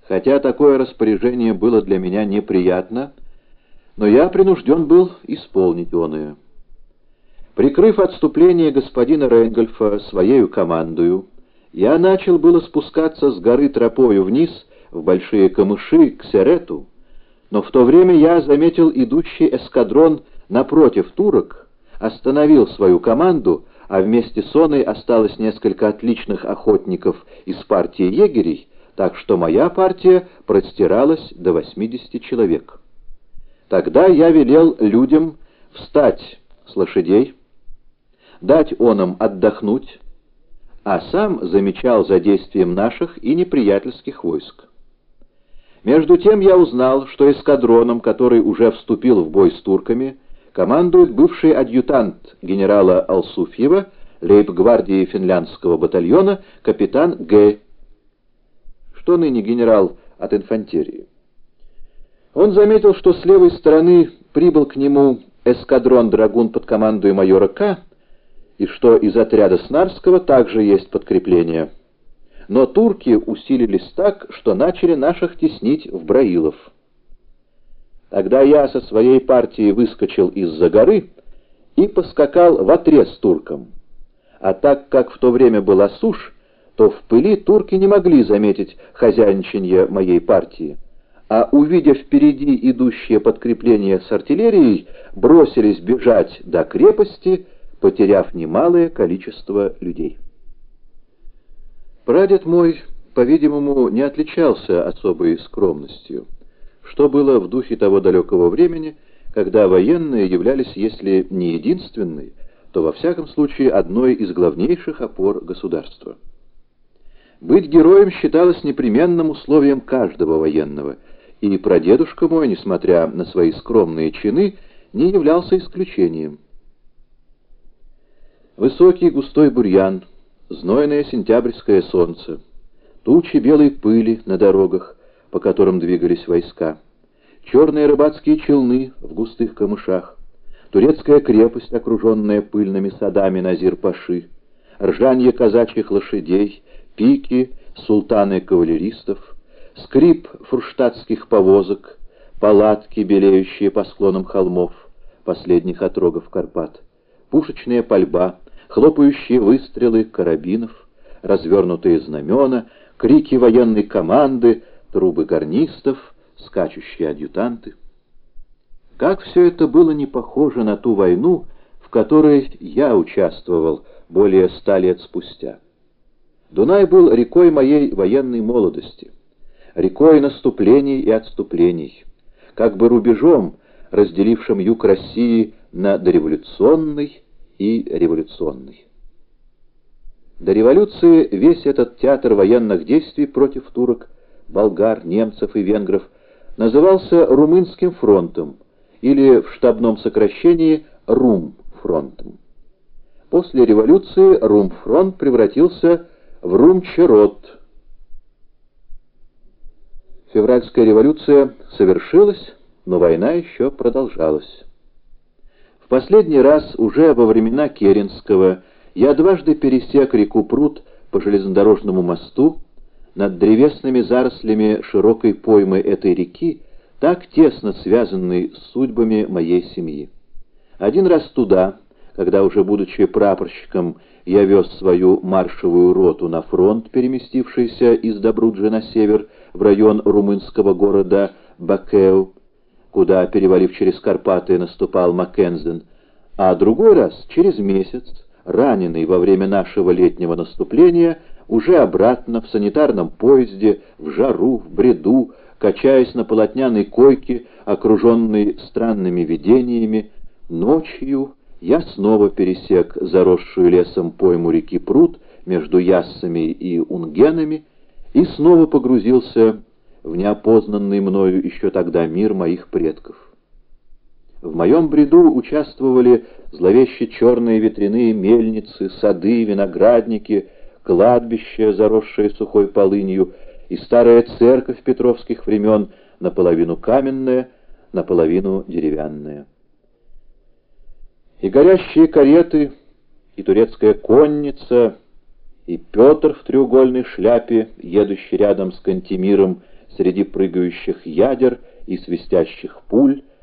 Хотя такое распоряжение было для меня неприятно, но я принужден был исполнить оное. Прикрыв отступление господина Рейнгольфа своею командою, я начал было спускаться с горы тропою вниз в большие камыши к Серету, но в то время я заметил идущий эскадрон напротив турок, остановил свою команду, а вместе с оной осталось несколько отличных охотников из партии егерей, так что моя партия простиралась до 80 человек. Тогда я велел людям встать с лошадей, дать онам отдохнуть, а сам замечал за действием наших и неприятельских войск. Между тем я узнал, что эскадроном, который уже вступил в бой с турками, командует бывший адъютант генерала Алсуфьева, лейб-гвардии финляндского батальона, капитан Г., что ныне генерал от инфантерии. Он заметил, что с левой стороны прибыл к нему эскадрон драгун под командой майора К., и что из отряда Снарского также есть подкрепление. Но турки усилились так, что начали наших теснить в Браилов. Тогда я со своей партией выскочил из-за горы и поскакал вотрез туркам. А так как в то время была сушь, то в пыли турки не могли заметить хозяйничанье моей партии, а, увидев впереди идущее подкрепление с артиллерией, бросились бежать до крепости, потеряв немалое количество людей. Прадед мой, по-видимому, не отличался особой скромностью, что было в духе того далекого времени, когда военные являлись, если не единственной, то во всяком случае одной из главнейших опор государства. Быть героем считалось непременным условием каждого военного, и прадедушка мой, несмотря на свои скромные чины, не являлся исключением. Высокий густой бурьян, знойное сентябрьское солнце, тучи белой пыли на дорогах, по которым двигались войска, черные рыбацкие челны в густых камышах, турецкая крепость, окруженная пыльными садами Назир-Паши, ржанье казачьих лошадей, пики, султаны кавалеристов, скрип фурштадтских повозок, палатки, белеющие по склонам холмов, последних отрогов Карпат, пушечная пальба, хлопающие выстрелы карабинов, развернутые знамена, крики военной команды, трубы гарнистов, скачущие адъютанты. Как все это было не похоже на ту войну, в которой я участвовал более 100 лет спустя. Дунай был рекой моей военной молодости, рекой наступлений и отступлений, как бы рубежом, разделившим юг России на дореволюционный и революционный. До революции весь этот театр военных действий против турок, болгар, немцев и венгров назывался Румынским фронтом или в штабном сокращении Румфронтом. После революции Румфронт превратился в Румчерот. Февральская революция совершилась, но война еще продолжалась. В последний раз, уже во времена Керенского, я дважды пересек реку Прут по железнодорожному мосту над древесными зарослями широкой поймы этой реки, так тесно связанной с судьбами моей семьи. Один раз туда, когда уже будучи прапорщиком, я вез свою маршевую роту на фронт, переместившийся из Добруджи на север, в район румынского города Бакеу, куда, перевалив через Карпаты, наступал Маккензен, а другой раз, через месяц, раненый во время нашего летнего наступления, уже обратно в санитарном поезде, в жару, в бреду, качаясь на полотняной койке, окруженный странными видениями, ночью я снова пересек заросшую лесом пойму реки Прут между Яссами и Унгенами и снова погрузился в неопознанный мною еще тогда мир моих предков. В моем бреду участвовали зловеще черные ветряные мельницы, сады, виноградники, кладбище, заросшее сухой полынью, и старая церковь петровских времен, наполовину каменная, наполовину деревянная. И горящие кареты, и турецкая конница, и Петр в треугольной шляпе, едущий рядом с Кантемиром, среди прыгающих ядер и свистящих пуль,